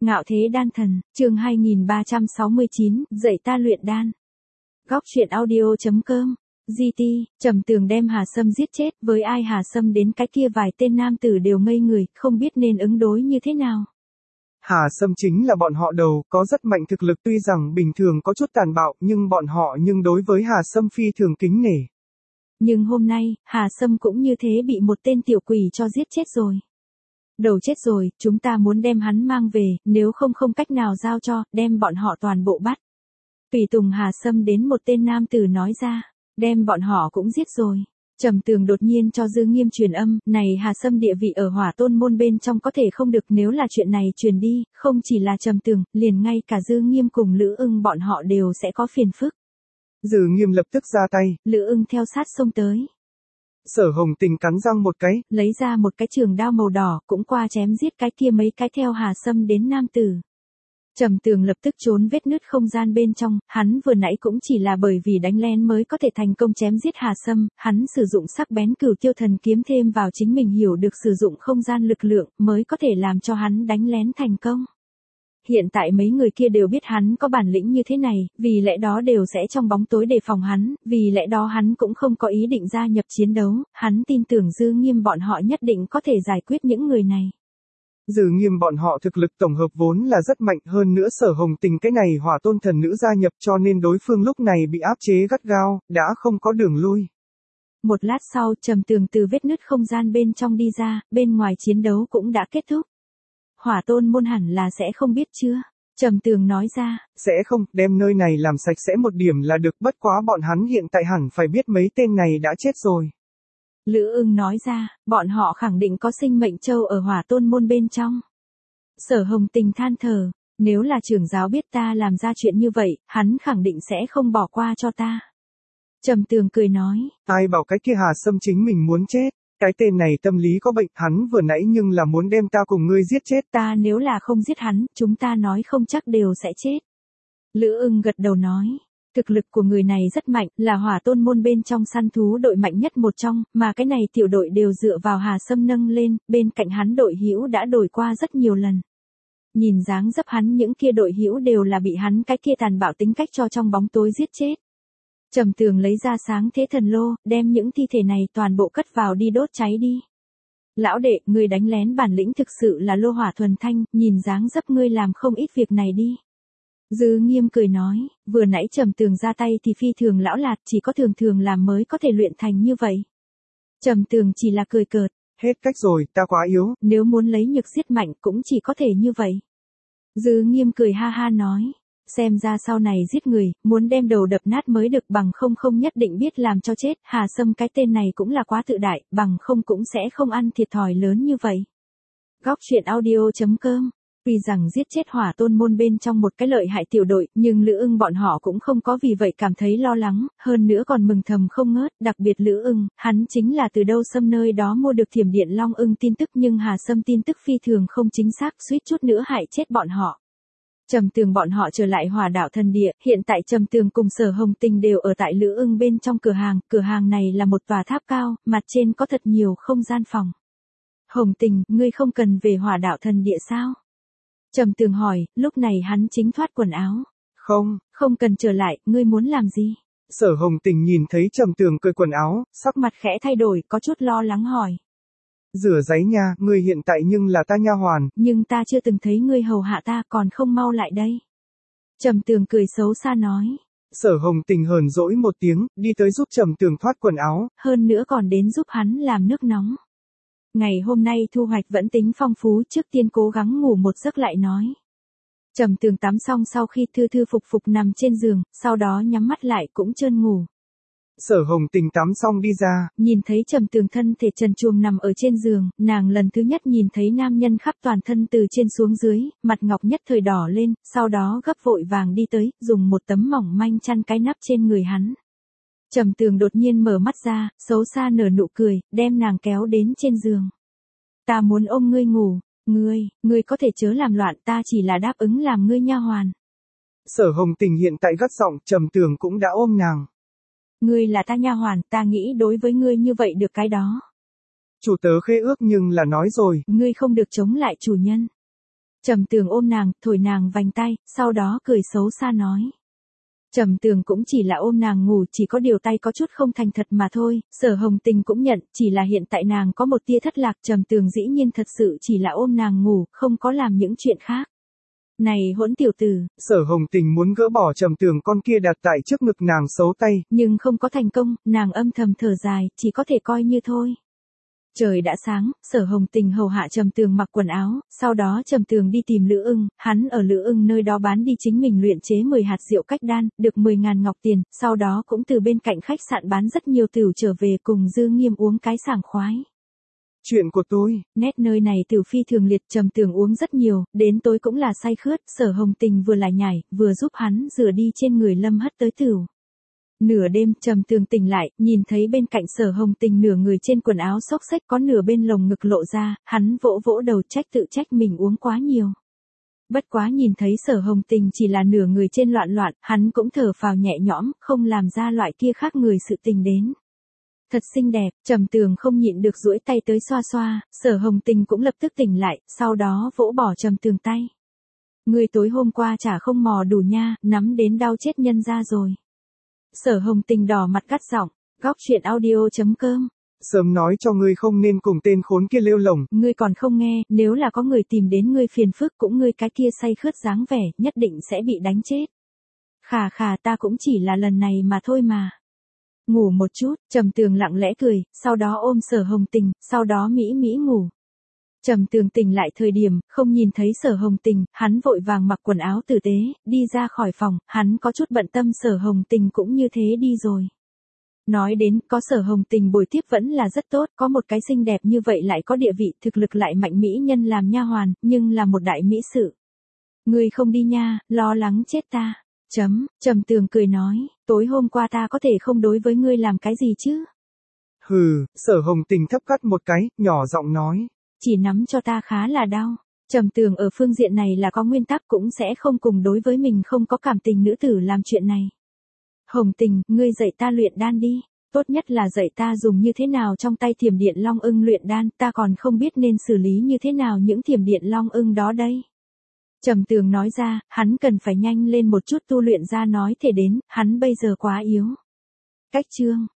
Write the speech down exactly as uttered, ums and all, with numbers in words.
Ngạo thế đan thần, chương hai nghìn ba trăm sáu mươi chín, dạy ta luyện đan. Góc truyện audio chấm com, giê tê, Trầm Tường đem Hà Sâm giết chết, với ai Hà Sâm đến cái kia vài tên nam tử đều ngây người, không biết nên ứng đối như thế nào. Hà Sâm chính là bọn họ đầu, có rất mạnh thực lực, tuy rằng bình thường có chút tàn bạo, nhưng bọn họ nhưng đối với Hà Sâm phi thường kính nể. Nhưng hôm nay, Hà Sâm cũng như thế bị một tên tiểu quỷ cho giết chết rồi. Đầu chết rồi, chúng ta muốn đem hắn mang về, nếu không không cách nào giao cho, đem bọn họ toàn bộ bắt. Tùy tùng Hà Sâm đến một tên nam tử nói ra, đem bọn họ cũng giết rồi. Trầm Tường đột nhiên cho Dư Nghiêm truyền âm, này Hà Sâm địa vị ở Hỏa Tôn môn bên trong có thể không được, nếu là chuyện này truyền đi, không chỉ là Trầm Tường, liền ngay cả Dư Nghiêm cùng Lữ Ưng bọn họ đều sẽ có phiền phức. Dư Nghiêm lập tức ra tay, Lữ Ưng theo sát xông tới. Sở Hồng Tình cắn răng một cái, lấy ra một cái trường đao màu đỏ, cũng qua chém giết cái kia mấy cái theo Hà Sâm đến nam tử. Trầm Tường lập tức trốn vết nứt không gian bên trong, hắn vừa nãy cũng chỉ là bởi vì đánh lén mới có thể thành công chém giết Hà Sâm, hắn sử dụng sắc bén Cửu Tiêu Thần kiếm thêm vào chính mình hiểu được sử dụng không gian lực lượng, mới có thể làm cho hắn đánh lén thành công. Hiện tại mấy người kia đều biết hắn có bản lĩnh như thế này, vì lẽ đó đều sẽ trong bóng tối đề phòng hắn, vì lẽ đó hắn cũng không có ý định gia nhập chiến đấu, hắn tin tưởng Dư Nghiêm bọn họ nhất định có thể giải quyết những người này. Dư Nghiêm bọn họ thực lực tổng hợp vốn là rất mạnh, hơn nữa Sở Hồng Tình cái này Hỏa Tôn thần nữ gia nhập, cho nên đối phương lúc này bị áp chế gắt gao, đã không có đường lui. Một lát sau, Trầm Tường từ vết nứt không gian bên trong đi ra, bên ngoài chiến đấu cũng đã kết thúc. Hỏa Tôn môn hẳn là sẽ không biết chưa? Trầm Tường nói ra. Sẽ không, đem nơi này làm sạch sẽ một điểm là được, bất quá bọn hắn hiện tại hẳn phải biết mấy tên này đã chết rồi. Lữ Ưng nói ra, bọn họ khẳng định có sinh mệnh châu ở Hỏa Tôn môn bên trong. Sở Hồng Tình than thở, nếu là trưởng giáo biết ta làm ra chuyện như vậy, hắn khẳng định sẽ không bỏ qua cho ta. Trầm Tường cười nói. Ai bảo cái kia Hà Sâm chính mình muốn chết. Cái tên này tâm lý có bệnh, hắn vừa nãy nhưng là muốn đem ta cùng ngươi giết chết. Ta nếu là không giết hắn, chúng ta nói không chắc đều sẽ chết. Lữ Ưng gật đầu nói, thực lực của người này rất mạnh, là Hỏa Tôn môn bên trong săn thú đội mạnh nhất một trong, mà cái này tiểu đội đều dựa vào Hà Sâm nâng lên, bên cạnh hắn đội hữu đã đổi qua rất nhiều lần. Nhìn dáng dấp hắn những kia đội hữu đều là bị hắn cái kia tàn bạo tính cách cho trong bóng tối giết chết. Trầm Tường lấy ra sáng thế thần lô, đem những thi thể này toàn bộ cất vào đi đốt cháy đi. Lão đệ, ngươi đánh lén bản lĩnh thực sự là lô hỏa thuần thanh, nhìn dáng dấp ngươi làm không ít việc này đi. Dư Nghiêm cười nói, vừa nãy Trầm Tường ra tay thì phi thường lão lạt, chỉ có thường thường làm mới có thể luyện thành như vậy. Trầm Tường chỉ là cười cợt. Hết cách rồi, ta quá yếu. Nếu muốn lấy nhược giết mạnh cũng chỉ có thể như vậy. Dư Nghiêm cười ha ha nói. Xem ra sau này giết người, muốn đem đầu đập nát mới được, bằng không không nhất định biết làm cho chết. Hà Sâm cái tên này cũng là quá tự đại, bằng không cũng sẽ không ăn thiệt thòi lớn như vậy. Góc truyện audio chấm com. Vì rằng giết chết Hỏa Tôn môn bên trong một cái lợi hại tiểu đội, nhưng Lữ Ưng bọn họ cũng không có vì vậy cảm thấy lo lắng, hơn nữa còn mừng thầm không ngớt, đặc biệt Lữ Ưng, hắn chính là từ đâu Sâm nơi đó mua được Thiểm Điện Long Ưng tin tức, nhưng Hà Sâm tin tức phi thường không chính xác, suýt chút nữa hại chết bọn họ. Trầm Tường bọn họ trở lại Hỏa Đạo Thần Địa, hiện tại Trầm Tường cùng Sở Hồng Tình đều ở tại Lữ Ưng bên trong cửa hàng, cửa hàng này là một tòa tháp cao, mặt trên có thật nhiều không gian phòng. Hồng Tình, ngươi không cần về Hỏa Đạo Thần Địa sao? Trầm Tường hỏi, lúc này hắn chính thoát quần áo. Không, không cần trở lại, ngươi muốn làm gì? Sở Hồng Tình nhìn thấy Trầm Tường cởi quần áo, sắc mặt khẽ thay đổi, có chút lo lắng hỏi. Rửa giấy nha, ngươi hiện tại nhưng là ta nha hoàn. Nhưng ta chưa từng thấy ngươi hầu hạ ta, còn không mau lại đây. Trầm Tường cười xấu xa nói. Sở Hồng Tình hờn dỗi một tiếng, đi tới giúp Trầm Tường thoát quần áo. Hơn nữa còn đến giúp hắn làm nước nóng. Ngày hôm nay thu hoạch vẫn tính phong phú, trước tiên cố gắng ngủ một giấc lại nói. Trầm Tường tắm xong sau khi thư thư phục phục nằm trên giường, sau đó nhắm mắt lại cũng trơn ngủ. Sở Hồng Tình tắm xong đi ra, nhìn thấy Trầm Tường thân thể trần truồng nằm ở trên giường, nàng lần thứ nhất nhìn thấy nam nhân khắp toàn thân từ trên xuống dưới, mặt ngọc nhất thời đỏ lên, sau đó gấp vội vàng đi tới, dùng một tấm mỏng manh chăn cái nắp trên người hắn. Trầm Tường đột nhiên mở mắt ra, xấu xa nở nụ cười, đem nàng kéo đến trên giường. Ta muốn ôm ngươi ngủ, ngươi, ngươi có thể chớ làm loạn, ta chỉ là đáp ứng làm ngươi nha hoàn. Sở Hồng Tình hiện tại gắt giọng, Trầm Tường cũng đã ôm nàng. Ngươi là ta nha hoàn, ta nghĩ đối với ngươi như vậy được cái đó. Chủ tớ khế ước nhưng là nói rồi. Ngươi không được chống lại chủ nhân. Trầm Tường ôm nàng, thổi nàng vành tay, sau đó cười xấu xa nói. Trầm Tường cũng chỉ là ôm nàng ngủ, chỉ có điều tay có chút không thành thật mà thôi, Sở Hồng Tình cũng nhận, chỉ là hiện tại nàng có một tia thất lạc, Trầm Tường dĩ nhiên thật sự chỉ là ôm nàng ngủ, không có làm những chuyện khác. Này hỗn tiểu tử, Sở Hồng Tình muốn gỡ bỏ Trầm Tường con kia đặt tại trước ngực nàng xấu tay, nhưng không có thành công, nàng âm thầm thở dài, chỉ có thể coi như thôi. Trời đã sáng, Sở Hồng Tình hầu hạ Trầm Tường mặc quần áo, sau đó Trầm Tường đi tìm Lữ Ưng, hắn ở Lữ Ưng nơi đó bán đi chính mình luyện chế mười hạt rượu cách đan, được mười ngàn ngọc tiền, sau đó cũng từ bên cạnh khách sạn bán rất nhiều tửu trở về cùng Dư Nghiêm uống cái sảng khoái. Chuyện của tôi, nét nơi này Tửu phi thường liệt, Trầm Tường uống rất nhiều, đến tối cũng là say khướt, Sở Hồng Tình vừa lại nhảy, vừa giúp hắn rửa đi trên người Lâm Hất tới tửu. Nửa đêm, Trầm Tường tỉnh lại, nhìn thấy bên cạnh Sở Hồng Tình nửa người trên quần áo xốc xếch có nửa bên lồng ngực lộ ra, hắn vỗ vỗ đầu trách tự trách mình uống quá nhiều. Bất quá nhìn thấy Sở Hồng Tình chỉ là nửa người trên loạn loạn, hắn cũng thở phào nhẹ nhõm, không làm ra loại kia khác người sự tình đến. Thật xinh đẹp, Trầm Tường không nhịn được duỗi tay tới xoa xoa, Sở Hồng Tình cũng lập tức tỉnh lại, sau đó vỗ bỏ Trầm Tường tay. Người tối hôm qua chả không mò đủ nha, nắm đến đau chết nhân ra rồi. Sở Hồng Tình đỏ mặt gắt giọng, góc chuyện audio chấm com. Sớm nói cho ngươi không nên cùng tên khốn kia lêu lồng. Ngươi còn không nghe, nếu là có người tìm đến ngươi phiền phức cũng ngươi cái kia say khướt dáng vẻ, nhất định sẽ bị đánh chết. Khà khà, ta cũng chỉ là lần này mà thôi mà. Ngủ một chút, Trầm Tường lặng lẽ cười, sau đó ôm Sở Hồng Tình, sau đó mỹ mỹ ngủ. Trầm Tường tỉnh lại thời điểm, không nhìn thấy Sở Hồng Tình, hắn vội vàng mặc quần áo tử tế, đi ra khỏi phòng, hắn có chút bận tâm Sở Hồng Tình cũng như thế đi rồi. Nói đến, có Sở Hồng Tình bồi tiếp vẫn là rất tốt, có một cái xinh đẹp như vậy lại có địa vị, thực lực lại mạnh mỹ nhân làm nha hoàn, nhưng là một đại mỹ sự. Ngươi không đi nha, lo lắng chết ta. Chấm, Trầm Tường cười nói, tối hôm qua ta có thể không đối với ngươi làm cái gì chứ? Hừ, Sở Hồng Tình thấp cắt một cái, nhỏ giọng nói. Chỉ nắm cho ta khá là đau. Trầm Tường ở phương diện này là có nguyên tắc, cũng sẽ không cùng đối với mình không có cảm tình nữ tử làm chuyện này. Hồng Tình, ngươi dạy ta luyện đan đi. Tốt nhất là dạy ta dùng như thế nào trong tay thiểm điện long ưng luyện đan, ta còn không biết nên xử lý như thế nào những thiểm điện long ưng đó đây. Trầm Tường nói ra, hắn cần phải nhanh lên một chút tu luyện ra nói thể đến, hắn bây giờ quá yếu. Cách chương